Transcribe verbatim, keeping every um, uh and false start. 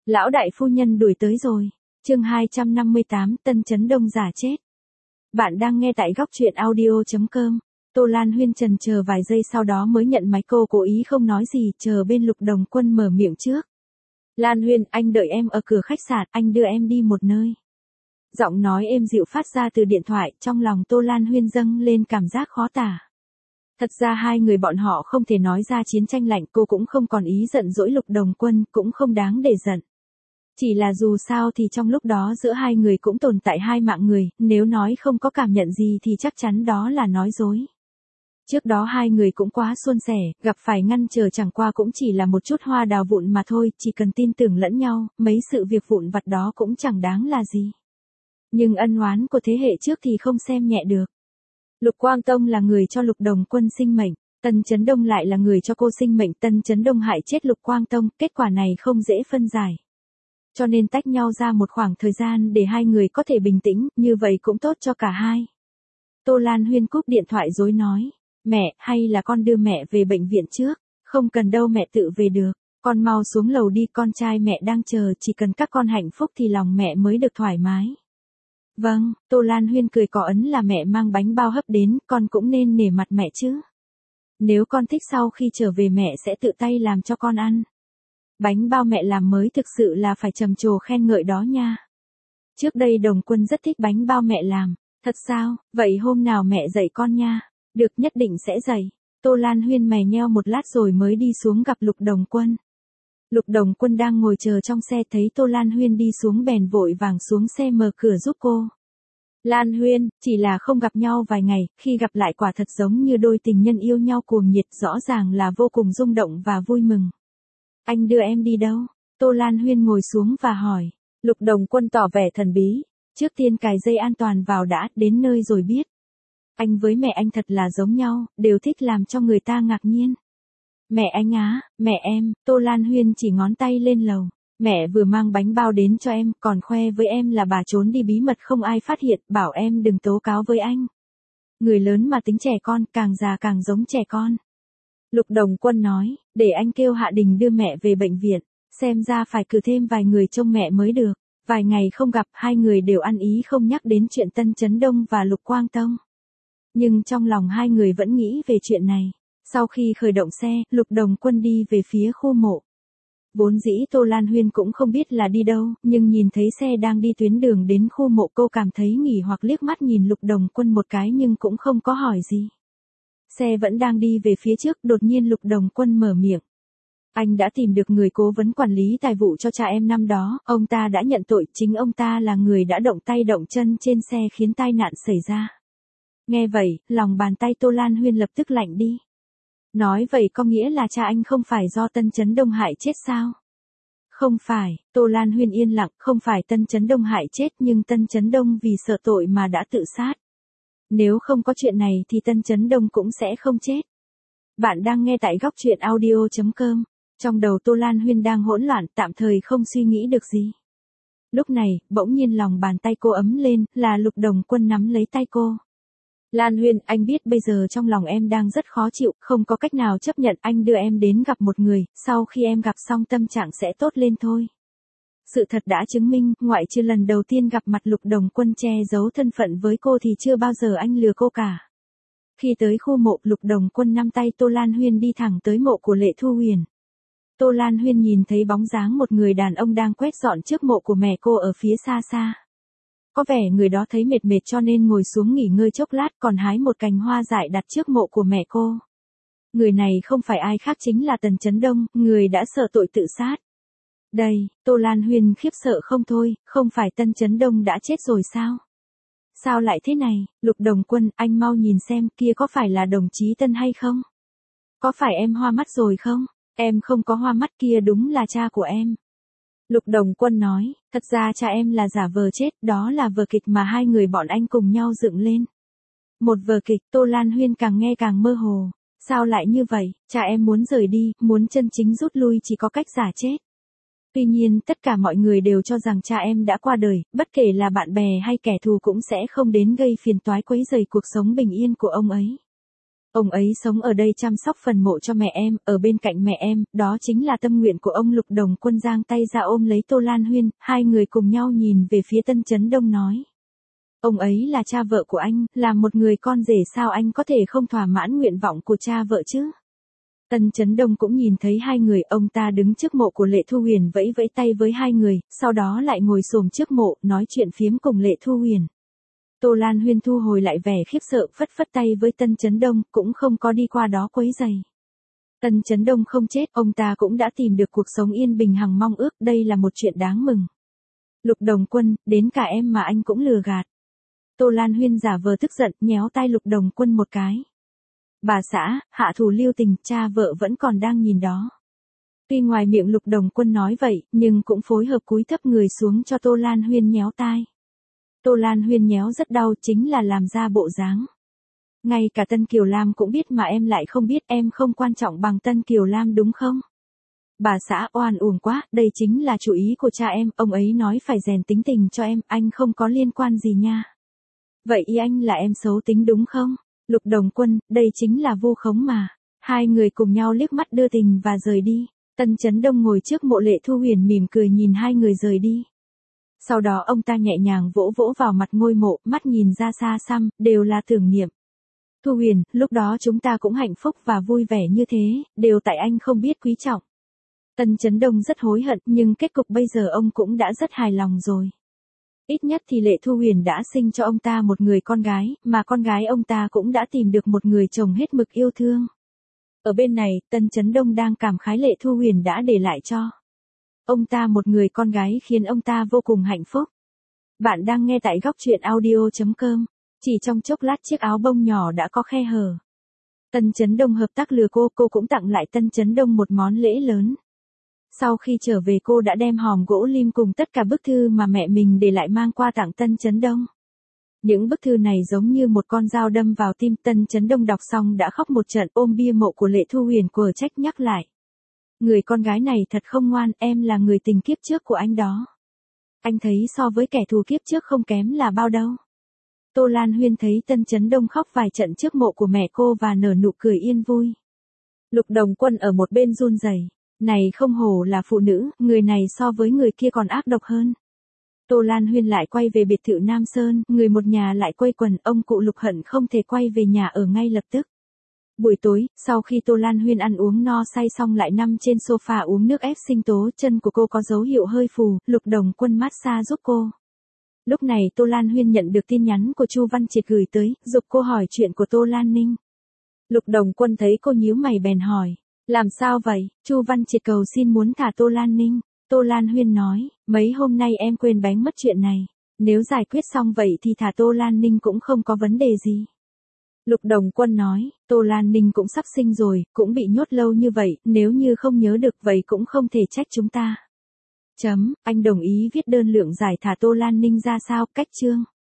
Lão đại phu nhân đuổi tới rồi. Chương hai trăm năm mươi tám, Tân Chấn Đông giả chết. Bạn đang nghe tại góc truyện audio chấm com. Tô Lan Huyên trần chờ vài giây sau đó mới nhận máy, cô cố ý không nói gì, chờ bên Lục Đồng Quân mở miệng trước. Lan Huyên, anh đợi em ở cửa khách sạn, anh đưa em đi một nơi. Giọng nói êm dịu phát ra từ điện thoại, trong lòng Tô Lan Huyên dâng lên cảm giác khó tả. Thật ra hai người bọn họ không thể nói ra chiến tranh lạnh, cô cũng không còn ý giận dỗi Lục Đồng Quân, cũng không đáng để giận. Chỉ là dù sao thì trong lúc đó giữa hai người cũng tồn tại hai mạng người, nếu nói không có cảm nhận gì thì chắc chắn đó là nói dối. Trước đó hai người cũng quá suôn sẻ, gặp phải ngăn trở chẳng qua cũng chỉ là một chút hoa đào vụn mà thôi, chỉ cần tin tưởng lẫn nhau, mấy sự việc vụn vặt đó cũng chẳng đáng là gì. Nhưng ân oán của thế hệ trước thì không xem nhẹ được. Lục Quang Tông là người cho Lục Đồng Quân sinh mệnh, Tân Chấn Đông lại là người cho cô sinh mệnh, Tân Chấn Đông hại chết Lục Quang Tông, kết quả này không dễ phân giải. Cho nên tách nhau ra một khoảng thời gian để hai người có thể bình tĩnh, như vậy cũng tốt cho cả hai. Tô Lan Huyên cúp điện thoại rồi nói, mẹ, hay là con đưa mẹ về bệnh viện trước, không cần đâu mẹ tự về được, con mau xuống lầu đi, con trai mẹ đang chờ, chỉ cần các con hạnh phúc thì lòng mẹ mới được thoải mái. Vâng, Tô Lan Huyên cười có ấn là mẹ mang bánh bao hấp đến, con cũng nên nể mặt mẹ chứ. Nếu con thích sau khi trở về mẹ sẽ tự tay làm cho con ăn. Bánh bao mẹ làm mới thực sự là phải trầm trồ khen ngợi đó nha. Trước đây Đồng Quân rất thích bánh bao mẹ làm. Thật sao, vậy hôm nào mẹ dạy con nha. Được, nhất định sẽ dạy. Tô Lan Huyên mày nheo một lát rồi mới đi xuống gặp Lục Đồng Quân. Lục Đồng Quân đang ngồi chờ trong xe, thấy Tô Lan Huyên đi xuống bèn vội vàng xuống xe mở cửa giúp cô. Lan Huyên, chỉ là không gặp nhau vài ngày, khi gặp lại quả thật giống như đôi tình nhân yêu nhau cuồng nhiệt, rõ ràng là vô cùng rung động và vui mừng. Anh đưa em đi đâu? Tô Lan Huyên ngồi xuống và hỏi. Lục Đồng Quân tỏ vẻ thần bí. Trước tiên cài dây an toàn vào đã, đến nơi rồi biết. Anh với mẹ anh thật là giống nhau, đều thích làm cho người ta ngạc nhiên. Mẹ anh á, mẹ em, Tô Lan Huyên chỉ ngón tay lên lầu. Mẹ vừa mang bánh bao đến cho em, còn khoe với em là bà trốn đi bí mật không ai phát hiện, bảo em đừng tố cáo với anh. Người lớn mà tính trẻ con, càng già càng giống trẻ con. Lục Đồng Quân nói, để anh kêu Hạ Đình đưa mẹ về bệnh viện, xem ra phải cử thêm vài người trông mẹ mới được. Vài ngày không gặp, hai người đều ăn ý không nhắc đến chuyện Tân Chấn Đông và Lục Quang Tông. Nhưng trong lòng hai người vẫn nghĩ về chuyện này. Sau khi khởi động xe, Lục Đồng Quân đi về phía khu mộ. Vốn dĩ Tô Lan Huyên cũng không biết là đi đâu, nhưng nhìn thấy xe đang đi tuyến đường đến khu mộ, cô cảm thấy nghỉ hoặc liếc mắt nhìn Lục Đồng Quân một cái nhưng cũng không có hỏi gì. Xe vẫn đang đi về phía trước, đột nhiên Lục Đồng Quân mở miệng. Anh đã tìm được người cố vấn quản lý tài vụ cho cha em năm đó, ông ta đã nhận tội, chính ông ta là người đã động tay động chân trên xe khiến tai nạn xảy ra. Nghe vậy, lòng bàn tay Tô Lan Huyên lập tức lạnh đi. Nói vậy có nghĩa là cha anh không phải do Tân Chấn Đông hại chết sao? Không phải, Tô Lan Huyên yên lặng, không phải Tân Chấn Đông hại chết nhưng Tân Chấn Đông vì sợ tội mà đã tự sát. Nếu không có chuyện này thì Tân Chấn Đông cũng sẽ không chết. Bạn đang nghe tại góc truyện audio chấm com. Trong đầu Tô Lan Huyên đang hỗn loạn, tạm thời không suy nghĩ được gì. Lúc này, bỗng nhiên lòng bàn tay cô ấm lên, là Lục Đồng Quân nắm lấy tay cô. Lan Huyên, anh biết bây giờ trong lòng em đang rất khó chịu, không có cách nào chấp nhận, anh đưa em đến gặp một người, sau khi em gặp xong tâm trạng sẽ tốt lên thôi. Sự thật đã chứng minh, ngoại trừ lần đầu tiên gặp mặt Lục Đồng Quân che giấu thân phận với cô thì chưa bao giờ anh lừa cô cả. Khi tới khu mộ, Lục Đồng Quân nắm tay Tô Lan Huyên đi thẳng tới mộ của Lệ Thu Huyền. Tô Lan Huyên nhìn thấy bóng dáng một người đàn ông đang quét dọn trước mộ của mẹ cô ở phía xa xa. Có vẻ người đó thấy mệt mệt cho nên ngồi xuống nghỉ ngơi chốc lát, còn hái một cành hoa dại đặt trước mộ của mẹ cô. Người này không phải ai khác chính là Tần Chấn Đông, người đã sợ tội tự sát. Đây, Tô Lan Huyên khiếp sợ không thôi, không phải Tân Chấn Đông đã chết rồi sao? Sao lại thế này, Lục Đồng Quân, anh mau nhìn xem kia có phải là đồng chí Tân hay không? Có phải em hoa mắt rồi không? Em không có hoa mắt, kia đúng là cha của em. Lục Đồng Quân nói, thật ra cha em là giả vờ chết, đó là vở kịch mà hai người bọn anh cùng nhau dựng lên. Một vở kịch, Tô Lan Huyên càng nghe càng mơ hồ. Sao lại như vậy, cha em muốn rời đi, muốn chân chính rút lui chỉ có cách giả chết. Tuy nhiên tất cả mọi người đều cho rằng cha em đã qua đời, bất kể là bạn bè hay kẻ thù cũng sẽ không đến gây phiền toái quấy rầy cuộc sống bình yên của ông ấy. Ông ấy sống ở đây chăm sóc phần mộ cho mẹ em, ở bên cạnh mẹ em, đó chính là tâm nguyện của ông. Lục Đồng Quân giang tay ra ôm lấy Tô Lan Huyên, hai người cùng nhau nhìn về phía Tân Chấn Đông nói. Ông ấy là cha vợ của anh, là một người con rể, sao anh có thể không thỏa mãn nguyện vọng của cha vợ chứ? Tân Chấn Đông cũng nhìn thấy hai người, ông ta đứng trước mộ của Lệ Thu Huyền vẫy vẫy tay với hai người, sau đó lại ngồi xổm trước mộ, nói chuyện phiếm cùng Lệ Thu Huyền. Tô Lan Huyên thu hồi lại vẻ khiếp sợ, phất phất tay với Tân Chấn Đông, cũng không có đi qua đó quấy rầy. Tân Chấn Đông không chết, ông ta cũng đã tìm được cuộc sống yên bình hằng mong ước, đây là một chuyện đáng mừng. Lục Đồng Quân, đến cả em mà anh cũng lừa gạt. Tô Lan Huyên giả vờ tức giận, nhéo tay Lục Đồng Quân một cái. Bà xã, hạ thủ lưu tình, cha vợ vẫn còn đang nhìn đó. Tuy ngoài miệng Lục Đồng Quân nói vậy, nhưng cũng phối hợp cúi thấp người xuống cho Tô Lan Huyên nhéo tai. Tô Lan Huyên nhéo rất đau, chính là làm ra bộ dáng. Ngay cả Tân Kiều Lam cũng biết mà em lại không biết, em không quan trọng bằng Tân Kiều Lam đúng không? Bà xã oan uổng quá, đây chính là chủ ý của cha em, ông ấy nói phải rèn tính tình cho em, anh không có liên quan gì nha. Vậy ý anh là em xấu tính đúng không? Lục Đồng Quân, đây chính là vu khống mà. Hai người cùng nhau liếc mắt đưa tình và rời đi. Tân Chấn Đông ngồi trước mộ Lệ Thu Huyền mỉm cười nhìn hai người rời đi. Sau đó ông ta nhẹ nhàng vỗ vỗ vào mặt ngôi mộ, mắt nhìn ra xa xăm, đều là tưởng niệm. Thu Huyền, lúc đó chúng ta cũng hạnh phúc và vui vẻ như thế, đều tại anh không biết quý trọng. Tân Chấn Đông rất hối hận, nhưng kết cục bây giờ ông cũng đã rất hài lòng rồi. Ít nhất thì Lệ Thu Huyền đã sinh cho ông ta một người con gái, mà con gái ông ta cũng đã tìm được một người chồng hết mực yêu thương. Ở bên này, Tân Chấn Đông đang cảm khái Lệ Thu Huyền đã để lại cho ông ta một người con gái khiến ông ta vô cùng hạnh phúc. Bạn đang nghe tại góc truyện audio chấm com. Chỉ trong chốc lát chiếc áo bông nhỏ đã có khe hở. Tân Chấn Đông hợp tác lừa cô, cô cũng tặng lại Tân Chấn Đông một món lễ lớn. Sau khi trở về cô đã đem hòm gỗ lim cùng tất cả bức thư mà mẹ mình để lại mang qua tặng Tân Chấn Đông. Những bức thư này giống như một con dao đâm vào tim. Tân Chấn Đông đọc xong đã khóc một trận, ôm bia mộ của Lệ Thu Huyền quở trách nhắc lại. Người con gái này thật không ngoan, em là người tình kiếp trước của anh đó. Anh thấy so với kẻ thù kiếp trước không kém là bao đâu. Tô Lan Huyên thấy Tân Chấn Đông khóc vài trận trước mộ của mẹ cô và nở nụ cười yên vui. Lục Đồng Quân ở một bên run rẩy. Này không hổ là phụ nữ, người này so với người kia còn ác độc hơn. Tô Lan Huyên lại quay về biệt thự Nam Sơn, người một nhà lại quây quần, ông cụ Lục hận không thể quay về nhà ở ngay lập tức. Buổi tối, sau khi Tô Lan Huyên ăn uống no say xong lại nằm trên sofa uống nước ép sinh tố, chân của cô có dấu hiệu hơi phù, Lục Đồng Quân massage giúp cô. Lúc này Tô Lan Huyên nhận được tin nhắn của Chu Văn Triệt gửi tới, giục cô hỏi chuyện của Tô Lan Ninh. Lục Đồng Quân thấy cô nhíu mày bèn hỏi, làm sao vậy? Chu Văn Triệt cầu xin muốn thả Tô Lan Ninh. Tô Lan Huyên nói, mấy hôm nay em quên bánh mất chuyện này, nếu giải quyết xong vậy thì thả Tô Lan Ninh cũng không có vấn đề gì. Lục Đồng Quân nói, Tô Lan Ninh cũng sắp sinh rồi, cũng bị nhốt lâu như vậy, nếu như không nhớ được vậy cũng không thể trách chúng ta. Chấm, anh đồng ý viết đơn lượng giải thả Tô Lan Ninh ra sao, cách chương.